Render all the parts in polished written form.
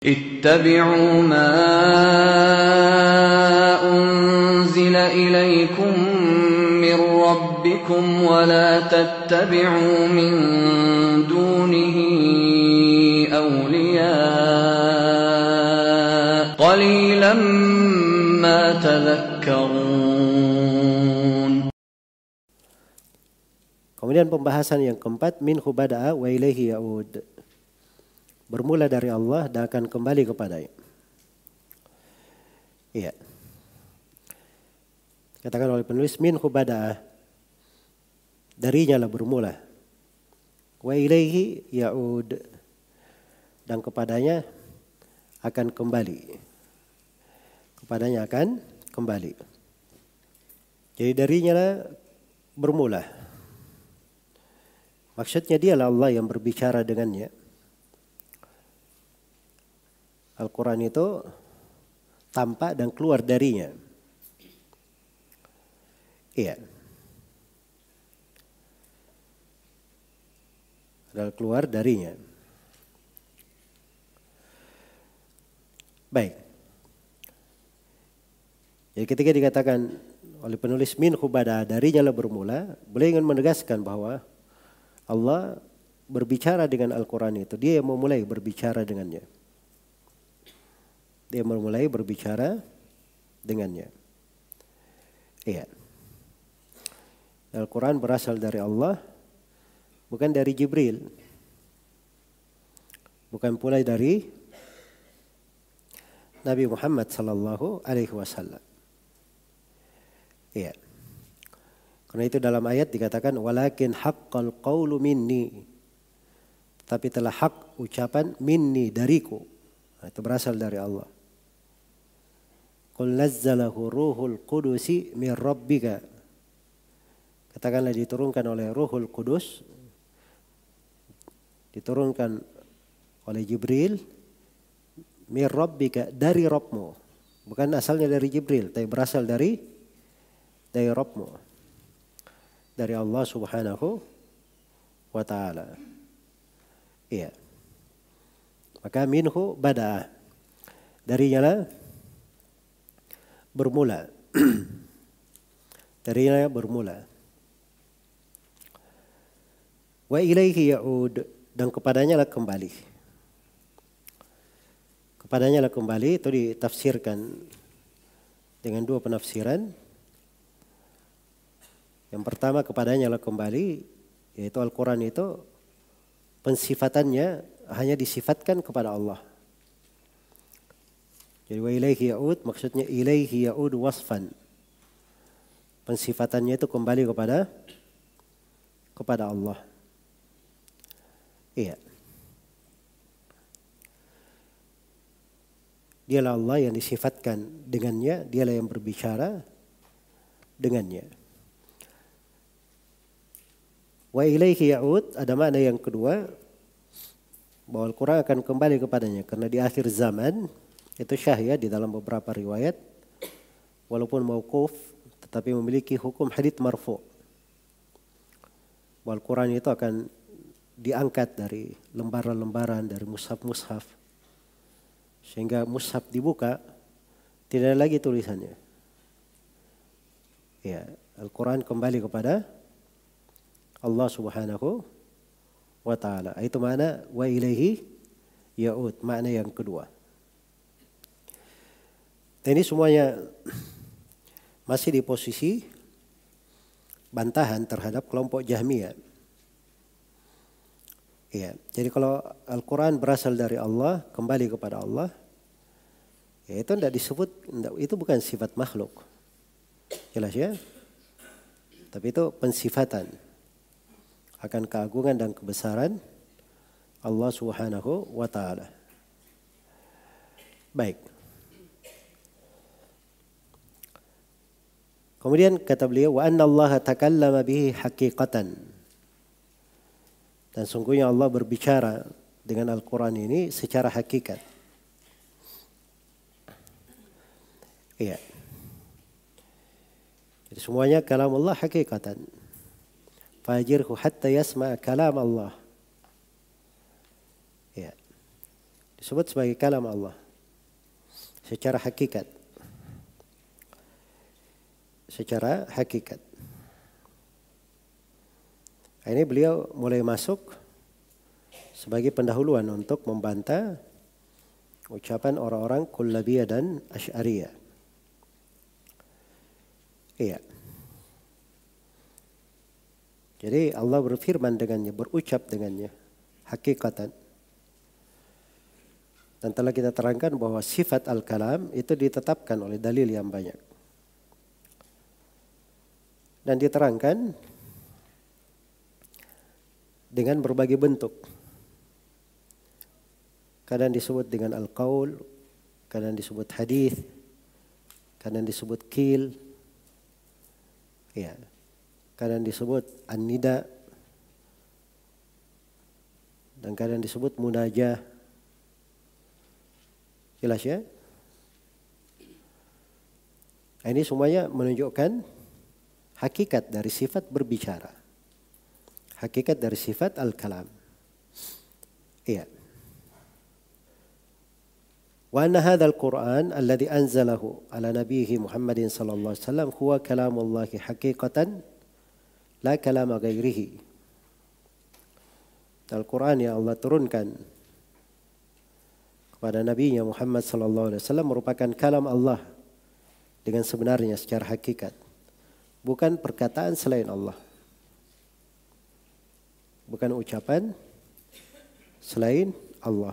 اتبعوا ما أنزل إليكم من ربكم ولا تتبعوا من دونه أولياء قليلا ما تذكرون. Kemudian pembahasan yang keempat, minhu bada'a wa ilaihi ya'ud. Bermula dari Allah dan akan kembali kepadanya. Iya. Katakan oleh penulis, minhu bada'a. Darinya lah bermula. Wa ilaihi ya'ud. Dan kepadanya akan kembali. Kepadanya akan kembali. Jadi darinya lah bermula. Maksudnya dialah Allah yang berbicara dengannya. Al-Quran itu tampak dan keluar darinya. Iya. Adalah keluar darinya. Baik. Jadi ketika dikatakan oleh penulis minhu bada, darinya lah bermula, beliau ingin menegaskan bahwa Allah berbicara dengan Al-Quran itu. Dia yang memulai berbicara dengannya. Dia memulai berbicara dengannya. Iya. Al-Quran berasal dari Allah, bukan dari Jibril. Bukan pula dari Nabi Muhammad sallallahu alaihi wasallam. Iya. Karena itu dalam ayat dikatakan walakin haqqal qawlu minni. Tapi telah hak ucapan minni dariku. Nah, itu berasal dari Allah. Qul nazzalahu ruhul qudusi min rabbika. Katakanlah diturunkan oleh Ruhul Kudus. Diturunkan oleh Jibril min rabbika, dari Rabbmu. Bukan asalnya dari Jibril, tapi berasal dari Rabbmu. Dari Allah subhanahu wa ta'ala. Iya. Maka minhu bada. Darinya lah bermula. Darinya bermula. Wa ilaihi ya'ud. Dan kepadanya lah kembali. Kepadanya lah kembali itu ditafsirkan dengan dua penafsiran. Yang pertama, kepadanya lah kembali, yaitu Al-Quran itu pensifatannya hanya disifatkan kepada Allah. Jadi wa ilaihi ya'ud maksudnya ilaihi ya'ud wasfan. Pensifatannya itu kembali kepada Allah. Iya. Dialah Allah yang disifatkan dengannya, dialah yang berbicara dengannya. Wa ilaihi ya'ud ada makna yang kedua, bahwa Al-Quran akan kembali kepadanya. Karena di akhir zaman, itu syahya di dalam beberapa riwayat, walaupun mauquf, tetapi memiliki hukum hadits marfu'. Bahwa Al-Quran itu akan diangkat dari lembaran-lembaran, dari mushaf-mushaf. Sehingga mushaf dibuka, tidak ada lagi tulisannya. Ya, Al-Quran kembali kepada Allah subhanahu wa ta'ala. Itu makna wa ilaihi ya'ud. Makna yang kedua. Dan ini semuanya masih di posisi bantahan terhadap kelompok Jahmiyah. Ya, jadi kalau Al-Quran berasal dari Allah, kembali kepada Allah, ya itu tidak disebut, itu bukan sifat makhluk. Jelas ya? Tapi itu pensifatan akan keagungan dan kebesaran Allah subhanahu wa ta'ala. Baik. Kemudian kata beliau, wa anna Allah takallama bihi haqiqatan. Dan sungguhnya Allah berbicara dengan Al-Quran ini secara hakikat. Iya. Jadi semuanya kalam Allah hakikatan. Fajirhu hatta yasma' kalam Allah. Ya. disebut sebagai kalam Allah secara hakikat. Secara hakikat. Ini beliau mulai masuk sebagai pendahuluan untuk membantah ucapan orang-orang Kullabiyah dan Asy'ariyah. Iya. Jadi Allah berfirman dengannya, berucap dengannya, hakikatan. Dan telah kita terangkan bahwa sifat al-kalam itu ditetapkan oleh dalil yang banyak. Dan diterangkan dengan berbagai bentuk. Kadang disebut dengan al-qaul, kadang disebut hadis, kadang disebut qil, ya, kadang disebut an-nida, dan kadang disebut munajah. Jelas ya? Ini semuanya menunjukkan hakikat dari sifat berbicara. Hakikat dari sifat al-kalam. Iya. Wa anna hadzal Qur'an alladhi anzalahu ala nabiyhi Muhammadin sallallahu alaihi wasallam huwa kalamullahi haqiqatan la kalama ghairihi. Al-Qur'an yang Allah turunkan kepada nabinya Muhammad sallallahu alaihi wasallam merupakan kalam Allah dengan sebenarnya secara hakikat. Bukan perkataan selain Allah. Bukan ucapan selain Allah.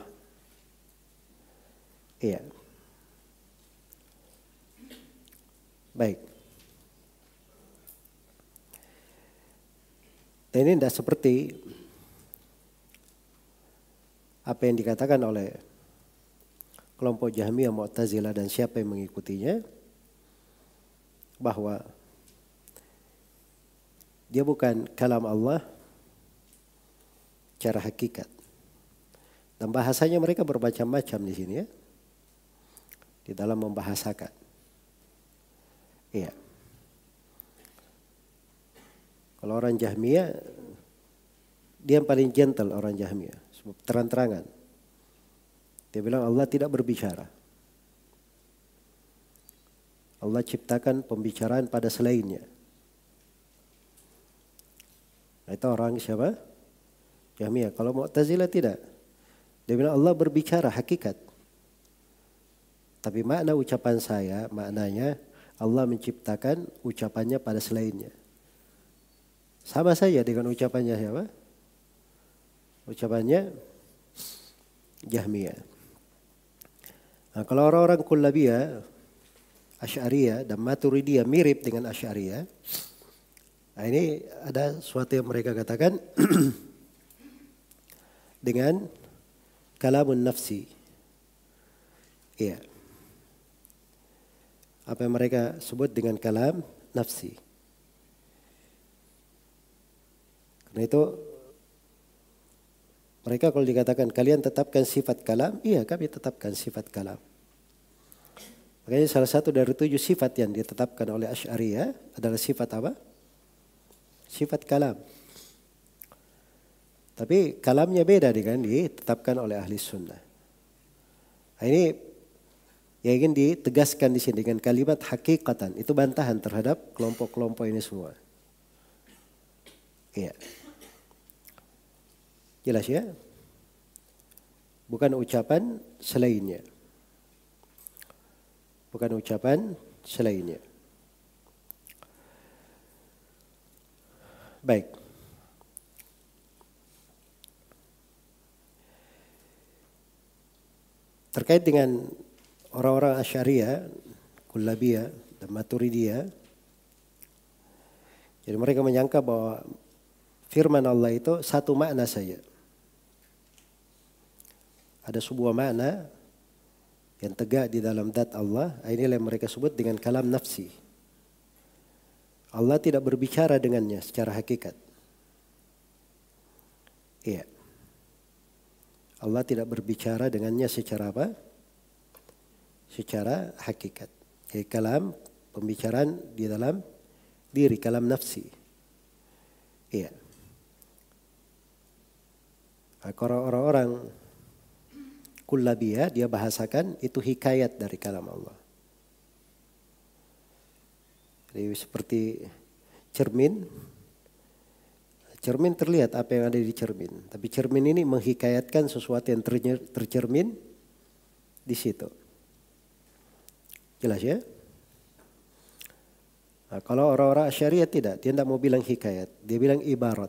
Iya. Baik. Dan ini tidak seperti apa yang dikatakan oleh kelompok Jahmiyah, Mu'tazilah dan siapa yang mengikutinya, bahwa dia bukan kalam Allah secara hakikat. Dan bahasanya mereka bermacam-macam di sini ya. Di dalam membahasakan. Iya. Kalau orang Jahmiyah, dia yang paling gentle orang Jahmiyah. Terang-terangan. Dia bilang Allah tidak berbicara. Allah ciptakan pembicaraan pada selainnya. Nah, itu orang siapa? Jahmiyah. Kalau Mu'tazilah tidak. Dia bilang Allah berbicara hakikat. Tapi makna ucapan saya, maknanya Allah menciptakan ucapannya pada selainnya. Sama saja dengan ucapannya siapa? Ucapannya Jahmiyah. Nah, kalau orang-orang Kullabiyah, Asy'ariyah dan Maturidiyah mirip dengan Asy'ariyah. Nah, ini ada sesuatu yang mereka katakan dengan kalamun nafsi. Iya. Apa yang mereka sebut dengan kalam nafsi. Karena itu mereka kalau dikatakan kalian tetapkan sifat kalam, iya kami tetapkan sifat kalam. Makanya salah satu dari 7 sifat yang ditetapkan oleh Asy'ariyah adalah sifat apa? Sifat kalam. Tapi kalamnya beda dengan ditetapkan oleh ahli sunnah. Nah, ini yang ingin ditegaskan di sini dengan kalimat hakikatan. Itu bantahan terhadap kelompok-kelompok ini semua. Iya. Jelas ya? Bukan ucapan selainnya. Bukan ucapan selainnya. Baik. Terkait dengan orang-orang Asy'ariyah, Kullabiyah dan Maturidiyah, jadi mereka menyangka bahwa firman Allah itu satu makna saja. Ada sebuah makna yang tegak di dalam zat Allah, inilah yang mereka sebut dengan kalam nafsi. Allah tidak berbicara dengannya secara hakikat. Iya. Allah tidak berbicara dengannya secara apa? Secara hakikat. Jadi kalam, pembicaraan di dalam diri, kalam nafsi. Iya. Orang-orang kullabiyah, dia bahasakan itu hikayat dari kalam Allah. Jadi seperti cermin. Cermin terlihat apa yang ada di cermin. Tapi cermin ini menghikayatkan sesuatu yang tercermin di situ. Jelas ya? Nah, kalau orang-orang Asy'ariyah tidak. Dia tidak mau bilang hikayat. Dia bilang ibarat.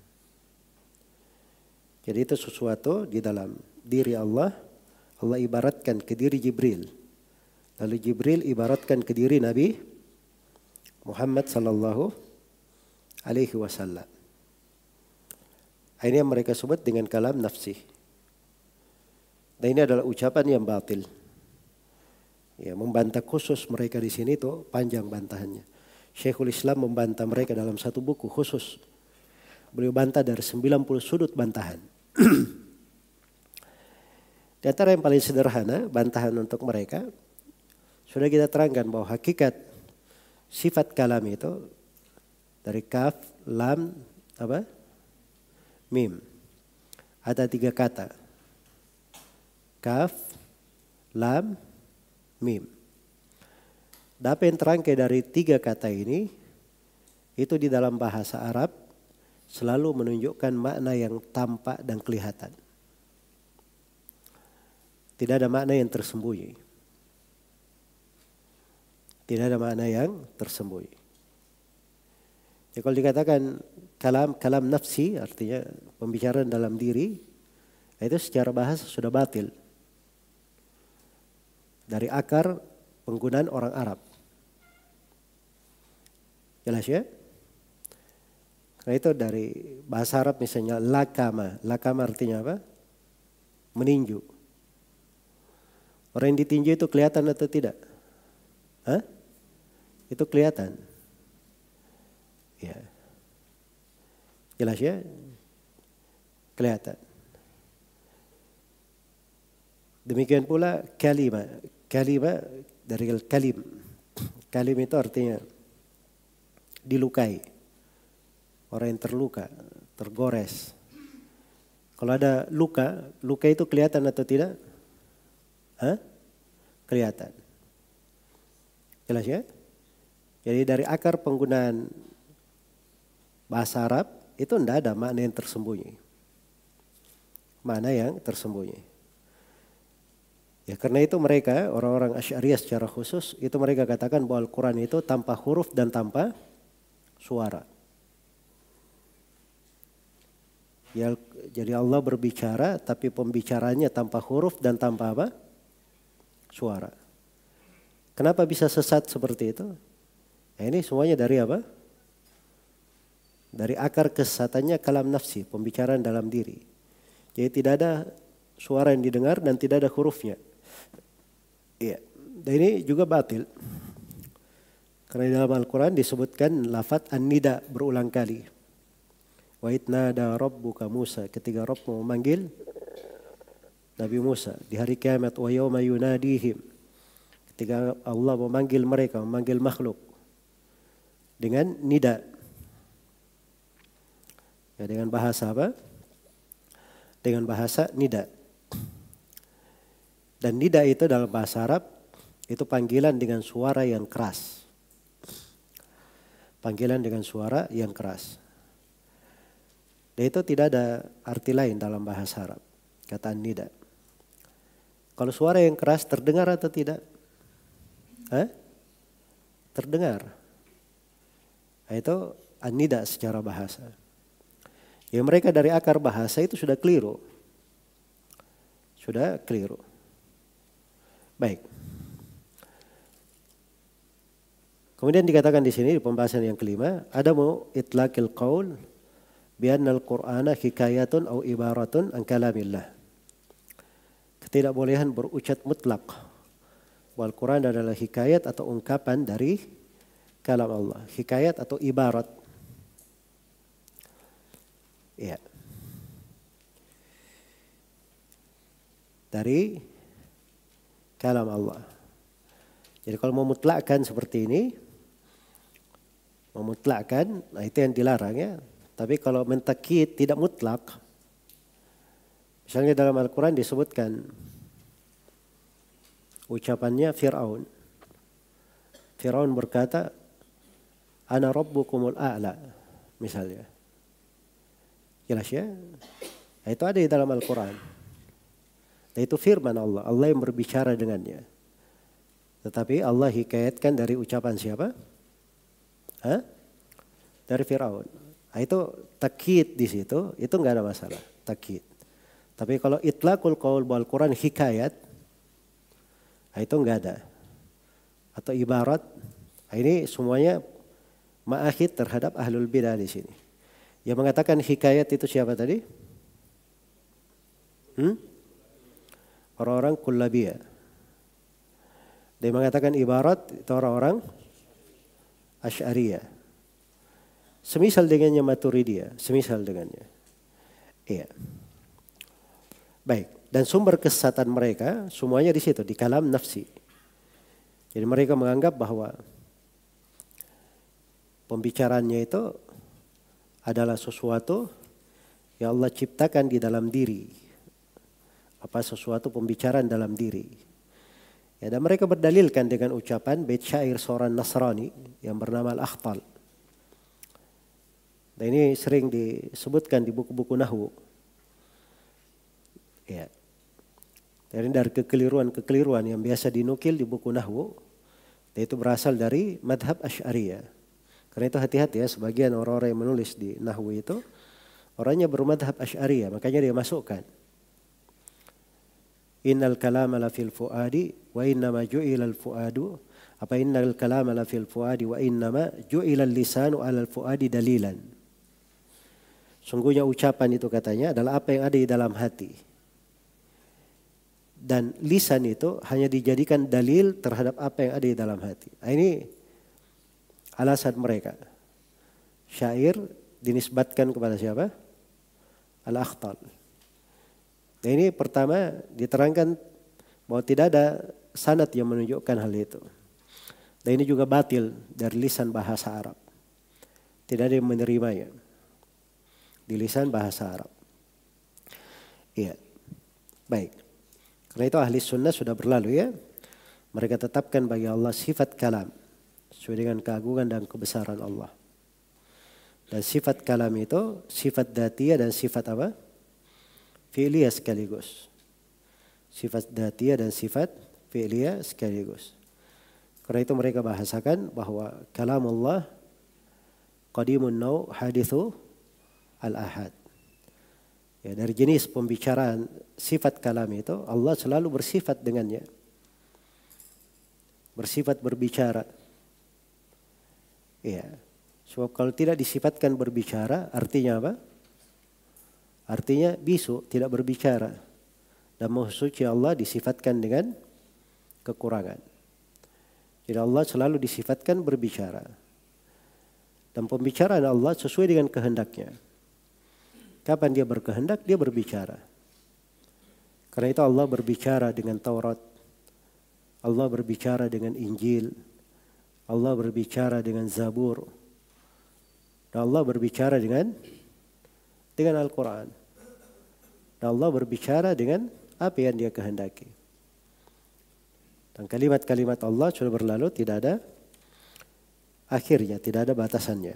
Jadi itu sesuatu di dalam diri Allah. Allah ibaratkan ke diri Jibril. Lalu Jibril ibaratkan ke diri Nabi Muhammad sallallahu alaihi wasallam. Ini yang mereka sebut dengan kalam nafsi. Dan ini adalah ucapan yang batil. Ya, membantah khusus mereka di sini itu panjang bantahannya. Syekhul Islam membantah mereka dalam satu buku khusus. Beliau bantah dari 90 sudut bantahan. Di antara yang paling sederhana bantahan untuk mereka, sudah kita terangkan bahwa hakikat sifat kalam itu dari kaf, lam, mim. Ada 3 kata. Kaf, lam, mim. Dan apa yang terangkai dari 3 kata ini, itu di dalam bahasa Arab selalu menunjukkan makna yang tampak dan kelihatan. Tidak ada makna yang tersembunyi. Tidak ada makna yang tersembunyi. Ya, kalau dikatakan kalam nafsi, artinya pembicaraan dalam diri, itu secara bahasa sudah batil. Dari akar penggunaan orang Arab. Jelas ya? Karena itu dari bahasa Arab misalnya lakama. Lakama artinya apa? Meninju. Orang yang ditinju itu kelihatan atau tidak? Hah? Itu kelihatan. Ya. Jelas ya? Kelihatan. Demikian pula kalimah. Kalimah dari kalim. Kalim itu artinya dilukai. Orang yang terluka, tergores. Kalau ada luka, luka itu kelihatan atau tidak? Hah? Kelihatan. Jelas ya? Jadi dari akar penggunaan bahasa Arab itu tidak ada makna yang tersembunyi. Makna yang tersembunyi. Ya karena itu mereka, orang-orang Asy'ariyah secara khusus, itu mereka katakan bahwa Al-Quran itu tanpa huruf dan tanpa suara. Ya, jadi Allah berbicara tapi pembicaranya tanpa huruf dan tanpa apa? Suara. Kenapa bisa sesat seperti itu? Nah, ini semuanya dari apa? Dari akar kesesatannya kalam nafsi, pembicaraan dalam diri. Jadi tidak ada suara yang didengar dan tidak ada hurufnya. Iya, dan ini juga batil. Karena di dalam Al-Quran disebutkan lafaz an-nida berulang kali. Wa idnada rabbuka Musa, ketika Rabbmu memanggil Nabi Musa di hari kiamat, wa yawma yunadihim, ketika Allah memanggil mereka, memanggil makhluk dengan nida. Ya, dengan bahasa apa? Dengan bahasa nida. Dan nida itu dalam bahasa Arab itu panggilan dengan suara yang keras. Panggilan dengan suara yang keras. Dan itu tidak ada arti lain dalam bahasa Arab. Kata nida. Kalau suara yang keras terdengar atau tidak? Terdengar. Nah, itu an-nida secara bahasa. Ya mereka dari akar bahasa itu sudah keliru. Sudah keliru. Baik. Kemudian dikatakan di sini di pembahasan yang kelima, ada mau itlaqil qaul bi anna al-Qur'ana hikayatun aw ibaratun an kalamillah. Ketidakbolehan berucap mutlak bahwa Al-Quran adalah hikayat atau ungkapan dari kalam Allah. Hikayat atau ibarat. Ya. Dari kalam Allah. Jadi kalau memutlakkan seperti ini, memutlakkan, nah itu yang dilarang ya. Tapi kalau mentakid tidak mutlak, misalnya dalam Al-Quran disebutkan ucapannya Fir'aun. Fir'aun berkata, Ana rabbukumul a'la, misalnya. Jelas ya? Itu ada di dalam Al-Quran. Dan itu firman Allah. Allah yang berbicara dengannya. Tetapi Allah hikayatkan dari ucapan siapa? Dari Fir'aun. Itu takkid di situ, itu nggak ada masalah. Takkid. Tapi kalau itlaqul qaul bahwa Al-Quran hikayat, itu nggak ada. Atau ibarat, ini semuanya ma'akhid terhadap ahlul bidah di sini. Yang mengatakan hikayat itu siapa tadi? Orang-orang kullabiyah. Dia mengatakan ibarat itu orang-orang Asy'ariyah. Semisal dengannya Maturidiyah, semisal dengannya. Iya. Baik, dan sumber kesesatan mereka semuanya di situ, di kalam nafsi. Jadi mereka menganggap bahwa pembicaraannya itu adalah sesuatu yang Allah ciptakan di dalam diri. Apa sesuatu pembicaraan dalam diri. Ya, dan mereka berdalilkan dengan ucapan bait syair seorang Nasrani yang bernama Al-Akhtal. Dan ini sering disebutkan di buku-buku nahwu. Ya. Dan dari kekeliruan yang biasa dinukil di buku nahwu, itu berasal dari madhab Asy'ariyah. Karena itu hati-hati ya, sebagian orang-orang yang menulis di nahwu itu orangnya bermadhab Asy'ariyah, makanya dia masukkan. Innal kalama la fil fuadi wa innama ju'ila al fuadu. Apa innal kalama la fil fuadi wa innama ju'ila al lisanu ala al fuadi dalilan. Sungguhnya ucapan itu katanya adalah apa yang ada di dalam hati. Dan lisan itu hanya dijadikan dalil terhadap apa yang ada di dalam hati. Nah, ini alasan mereka. Syair dinisbatkan kepada siapa? Al-Akhtal. Nah, ini pertama diterangkan bahwa tidak ada sanad yang menunjukkan hal itu. Dan ini juga batil dari lisan bahasa Arab. Tidak ada yang menerimanya di lisan bahasa Arab. Iya. Baik. Karena itu ahli sunnah sudah berlalu ya. Mereka tetapkan bagi Allah sifat kalam sesuai dengan keagungan dan kebesaran Allah. Dan sifat kalam itu sifat dzatiyah dan sifat apa? Fi'liyah sekaligus. Sifat dzatiyah dan sifat fi'liyah sekaligus. Karena itu mereka bahasakan bahwa kalam Allah qadimun naw hadithu al-ahad. Ya, dari jenis pembicaraan sifat kalam itu Allah selalu bersifat dengannya. Bersifat berbicara. Ya. Sebab kalau tidak disifatkan berbicara artinya apa? Artinya bisu, tidak berbicara. Dan Maha Suci Allah disifatkan dengan kekurangan. Jadi Allah selalu disifatkan berbicara. Dan pembicaraan Allah sesuai dengan kehendaknya. Kapan dia berkehendak, dia berbicara. Karena itu Allah berbicara dengan Taurat. Allah berbicara dengan Injil. Allah berbicara dengan Zabur. Dan Allah berbicara dengan Al-Quran. Dan Allah berbicara dengan apa yang dia kehendaki. Dan kalimat-kalimat Allah sudah berlalu, tidak ada akhirnya, tidak ada batasannya.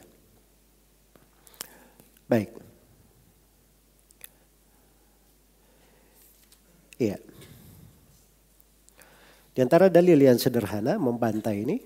Baik. Iya. Di antara dalil yang sederhana membantah ini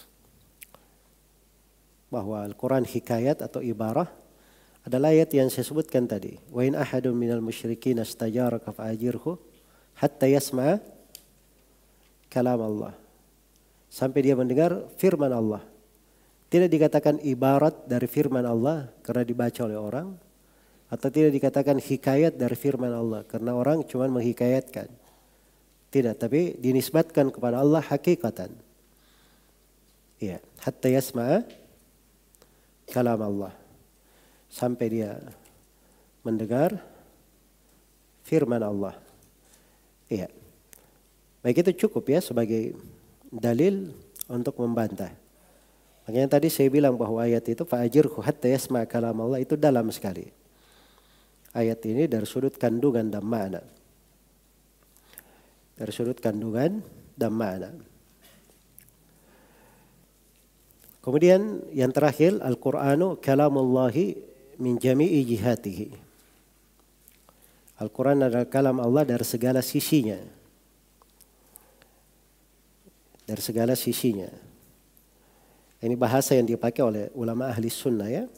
bahwa Al-Quran hikayat atau ibarah adalah ayat yang saya sebutkan tadi. Wa in ahadun minal musyrikin astajaraka fa'ajirhu hatta yasma'a kalam Allah. Sampai dia mendengar firman Allah. Tidak dikatakan ibarat dari firman Allah karena dibaca oleh orang. Atau tidak dikatakan hikayat dari firman Allah karena orang cuma menghikayatkan. Tidak, tapi dinisbatkan kepada Allah hakikatan. Ya, hatta yasma'a kalam Allah. Sampai dia mendengar firman Allah. Iya. Baik, itu cukup ya sebagai dalil untuk membantah. Makanya tadi saya bilang bahwa ayat itu fa'ajirhu hatta yasma' kalam Allah itu dalam sekali. Ayat ini dari sudut kandungan dan makna. Dari sudut kandungan dan makna. Kemudian yang terakhir, Al-Qur'anu kalamullahi min jami'i jihatihi. Al-Quran adalah kalam Allah dari segala sisinya. Dari segala sisinya. Ini bahasa yang dipakai oleh ulama ahli sunnah ya.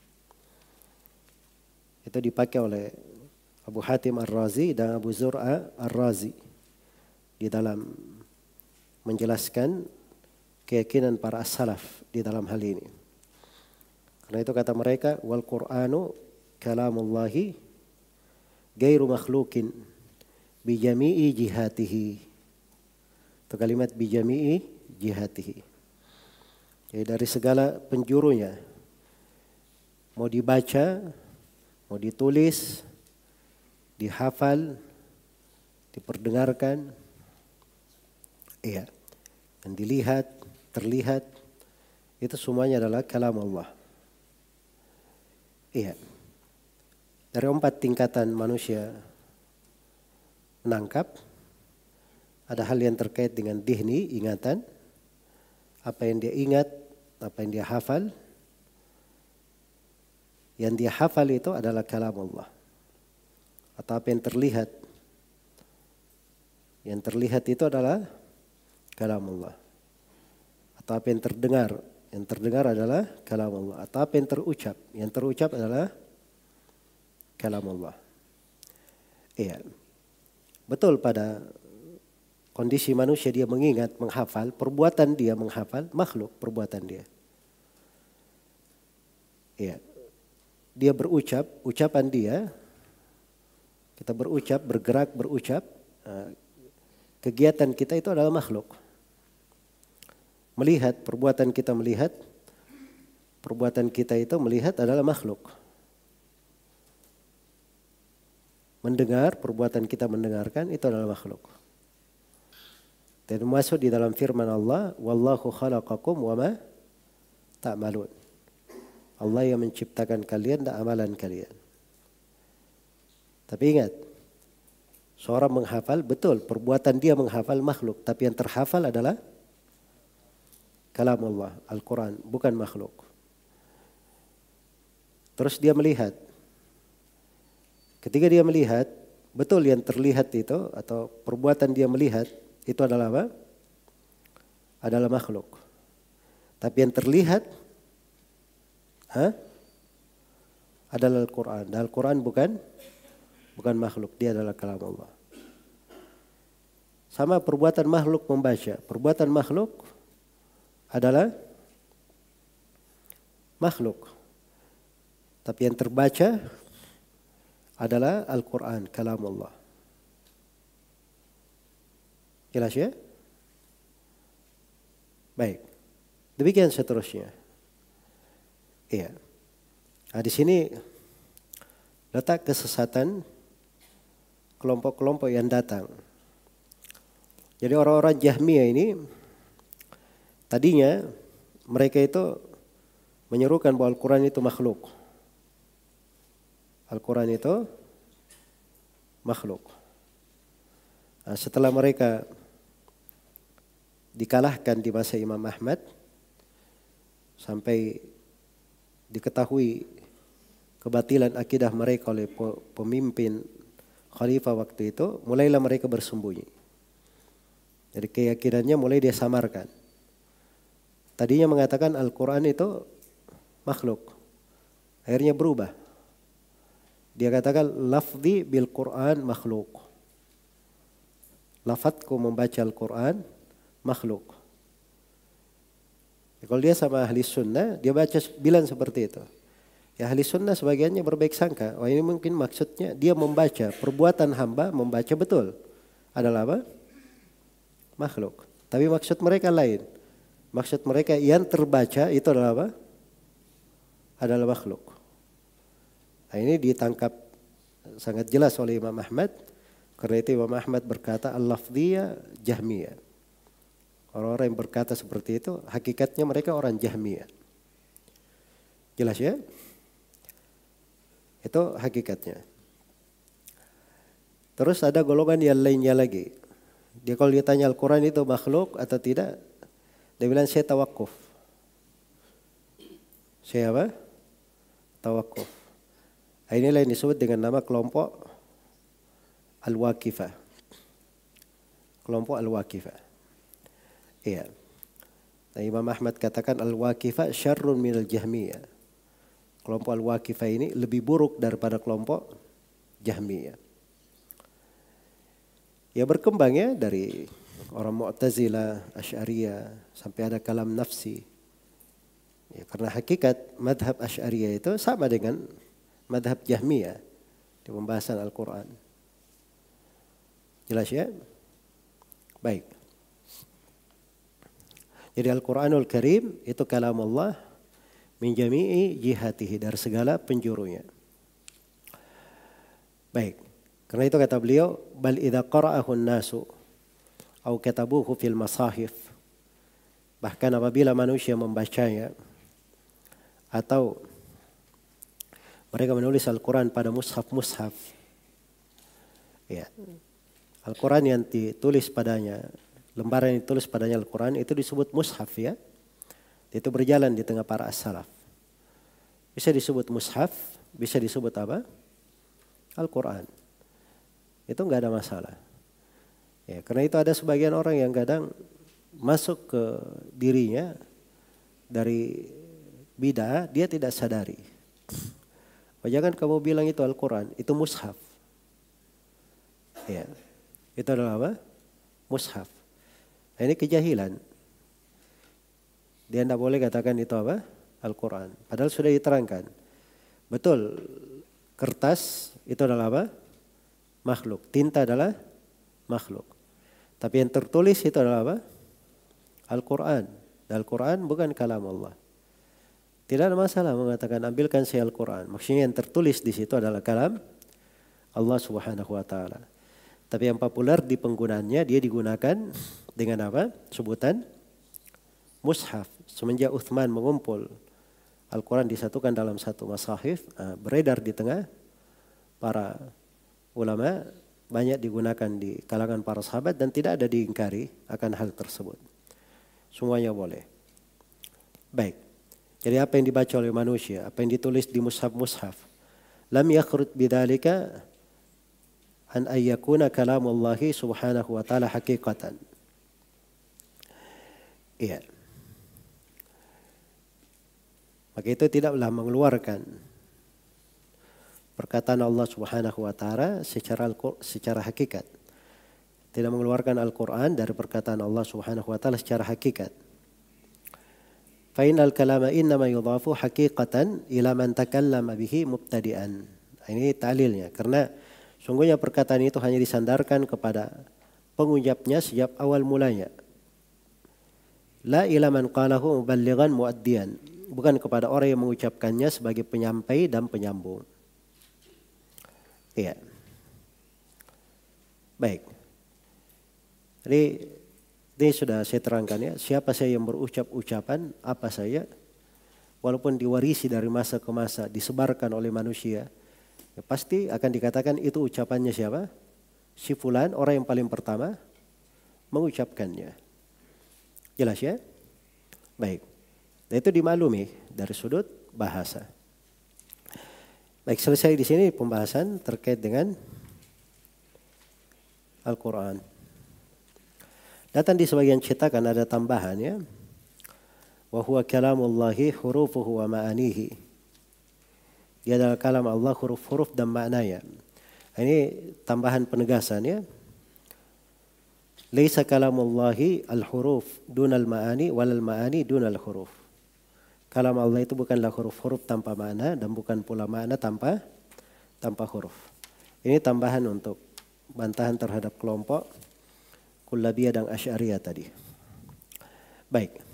Itu dipakai oleh Abu Hatim Ar-Razi dan Abu Zur'a Ar-Razi di dalam menjelaskan keyakinan para as-salaf di dalam hal ini. Karena itu kata mereka, wal Qur'anu kalamullahi gairu makhlukin bi jami'i jihatihi. Itu kalimat bi jami'i jihatihi. Jadi dari segala penjurunya, mau dibaca, mau ditulis, dihafal, diperdengarkan, iya, dan dilihat, terlihat, itu semuanya adalah kalam Allah. Iya. Dari 4 tingkatan manusia menangkap, ada hal yang terkait dengan dihni, ingatan, apa yang dia ingat, apa yang dia hafal. Yang dia hafal itu adalah kalam Allah. Atau apa yang terlihat. Yang terlihat itu adalah kalam Allah. Atau apa yang terdengar. Yang terdengar adalah kalam Allah. Atau apa yang terucap. Yang terucap adalah kalam Allah. Iya. Betul pada kondisi manusia dia mengingat, menghafal, perbuatan dia menghafal, makhluk perbuatan dia. Iya. Dia berucap, ucapan dia, kita berucap, bergerak, berucap, kegiatan kita itu adalah makhluk. Melihat, perbuatan kita melihat, perbuatan kita itu melihat adalah makhluk. Mendengar, perbuatan kita mendengarkan itu adalah makhluk. Dan masuk di dalam firman Allah, wallahu khalaqakum wa ma ta'malun. Allah yang menciptakan kalian dan amalan kalian. Tapi ingat, seorang menghafal, betul perbuatan dia menghafal makhluk, tapi yang terhafal adalah kalam Allah, Al-Quran, bukan makhluk. Terus dia melihat. Ketika dia melihat, betul yang terlihat itu atau perbuatan dia melihat itu adalah apa? Adalah makhluk. Tapi yang terlihat adalah Al-Quran. Dan Al-Quran bukan makhluk, dia adalah kalam Allah. Sama perbuatan makhluk membaca. Perbuatan makhluk adalah makhluk. Tapi yang terbaca adalah Al-Quran, kalam Allah. Jelas ya? Baik. Demikian seterusnya. Iya. Nah, di sini letak kesesatan kelompok-kelompok yang datang. Jadi orang-orang Jahmiyah ini tadinya mereka itu menyerukan bahwa Al-Quran itu makhluk. Al-Quran itu makhluk. Nah, setelah mereka dikalahkan di masa Imam Ahmad sampai diketahui kebatilan akidah mereka oleh pemimpin khalifah waktu itu, mulailah mereka bersembunyi. Jadi keyakinannya mulai dia samarkan. Tadinya mengatakan Al-Quran itu makhluk. Akhirnya berubah. Dia katakan lafzi bil Quran makhluk. Lafadku membaca Al-Quran makhluk. Ya, kalau dia sama ahli sunnah, dia bilang seperti itu. Ya, ahli sunnah sebagiannya berbaik sangka. Wah, ini mungkin maksudnya dia membaca, perbuatan hamba membaca betul. Adalah apa? Makhluk. Tapi maksud mereka lain. Maksud mereka yang terbaca itu adalah apa? Adalah makhluk. Nah, ini ditangkap sangat jelas oleh Imam Ahmad. Karena itu Imam Ahmad berkata al-lafdhiyah Jahmiyah. Orang-orang yang berkata seperti itu, hakikatnya mereka orang Jahmiyah. Jelas ya? Itu hakikatnya. Terus ada golongan yang lainnya lagi. Dia kalau ditanya Al-Quran itu makhluk atau tidak, dia bilang saya tawakuf. Saya apa? Tawakuf. Inilah yang disebut dengan nama kelompok Al-Waqifah. Kelompok Al-Waqifah. Iya. Nah, Imam Ahmad katakan Al-Waqifah syarrun minal Jahmiyah. Kelompok Al-Waqifah ini lebih buruk daripada kelompok Jahmiyah. Ya berkembang ya dari orang Mu'tazilah, Asy'ariyah sampai ada kalam nafsi. Ya, karena hakikat madhab Asy'ariyah itu sama dengan madhab Jahmiyah di pembahasan Al-Quran. Jelas ya? Baik. Jadi Al-Quranul Karim itu kalam Allah min jami'i jihatihi, dari segala penjurunya. Baik. Karena itu kata beliau, bal idza qara'ahu an-nasu au katabuhu fil masahif. Bahkan apabila manusia membacanya atau mereka menulis Al-Quran pada mushaf-mushaf. Ya. Al-Quran yang ditulis padanya, lembaran yang ditulis padanya Al-Quran itu disebut mushaf ya. Itu berjalan di tengah para as-salaf. Bisa disebut mushaf, bisa disebut apa? Al-Quran. Itu enggak ada masalah. Ya, karena itu ada sebagian orang yang kadang masuk ke dirinya dari bid'ah, dia tidak sadari. Jangan kamu bilang itu Al-Quran, itu mushaf. Ya, itu adalah apa? Mushaf. Nah, ini kejahilan. Dia tidak boleh katakan itu apa? Al-Quran. Padahal sudah diterangkan. Betul, kertas itu adalah apa? Makhluk. Tinta adalah makhluk. Tapi yang tertulis itu adalah apa? Al-Quran. Dan Al-Quran bukan kalam Allah. Tidak ada masalah mengatakan ambilkan saya Al-Quran. Maksudnya yang tertulis di situ adalah kalam Allah Subhanahu wa taala. Tapi yang populer di penggunaannya dia digunakan dengan apa? Sebutan mushaf. Semenjak Uthman mengumpul Al-Quran disatukan dalam satu masahif, beredar di tengah para ulama, banyak digunakan di kalangan para sahabat dan tidak ada diingkari akan hal tersebut. Semuanya boleh. Baik. Jadi apa yang dibaca oleh manusia, apa yang ditulis di mushaf-mushaf, lam yakhrut bidzalika an ayyakuna kalamullahi subhanahu wa ta'ala haqiqatan. Iya. Maka itu tidaklah mengeluarkan perkataan Allah Subhanahu wa taala secara hakikat. Tidak mengeluarkan Al-Qur'an dari perkataan Allah Subhanahu wa taala secara hakikat. Fa innal kalama innama yudhafu haqiqatan ila man takallama bihi mubtadi'an. Ini ta'lilnya, karena sungguhnya perkataan itu hanya disandarkan kepada pengucapnya sejak awal mulanya. La ila man qalahu muballighan muaddiyan. Bukan kepada orang yang mengucapkannya sebagai penyampai dan penyambung. Iya. Baik. Jadi ini sudah saya terangkan ya. Siapa saya yang berucap ucapan apa saja, walaupun diwarisi dari masa ke masa, disebarkan oleh manusia, ya pasti akan dikatakan itu ucapannya siapa? Si fulan, orang yang paling pertama mengucapkannya. Jelas ya? Baik. Dan itu dimaklumi dari sudut bahasa. Baik, selesai di sini pembahasan terkait dengan Al-Quran. Datang di sebagian cetakan ada tambahan ya. Wa huwa kalamullahi hurufuhu wa ma'anihi. Dia adalah kalam Allah, huruf-huruf dan maknanya. Ini tambahan penegasan ya. Laisa kalamullahi al-huruf dunal ma'ani walal ma'ani dunal huruf. Kalam Allah itu bukanlah huruf-huruf tanpa makna dan bukan pula makna tanpa huruf. Ini tambahan untuk bantahan terhadap kelompok Kullabiyah dan Asy'ariyah tadi. Baik.